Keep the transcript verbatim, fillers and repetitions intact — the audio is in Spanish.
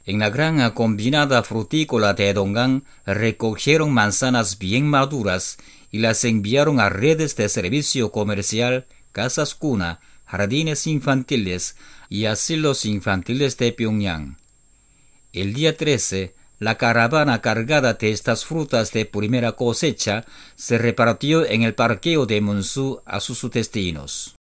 En la granja combinada frutícola de Donggang recogieron manzanas bien maduras y las enviaron a redes de servicio comercial, casas cuna, jardines infantiles y asilos infantiles de Pyongyang. El día trece, la caravana cargada de estas frutas de primera cosecha se repartió en el parqueo de Munsu a sus destinos.